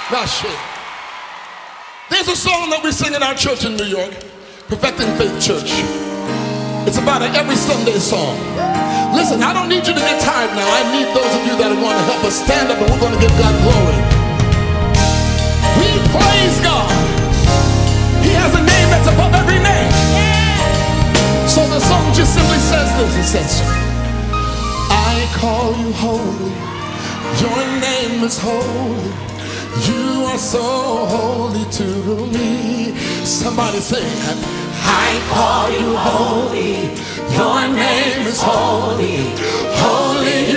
Gosh, there's a song that we sing in our church in New York, Perfecting Faith Church. It's about an every Sunday song. Listen, I don't need you to get tired now. I need those of you that want to help us stand up, and we're going to give God glory. We praise God. He has a name that's above every name. So the song just simply says this. It says, I call you holy. Your name is holy. You are so holy to me. Somebody say, I call you holy. Your name is holy. Holy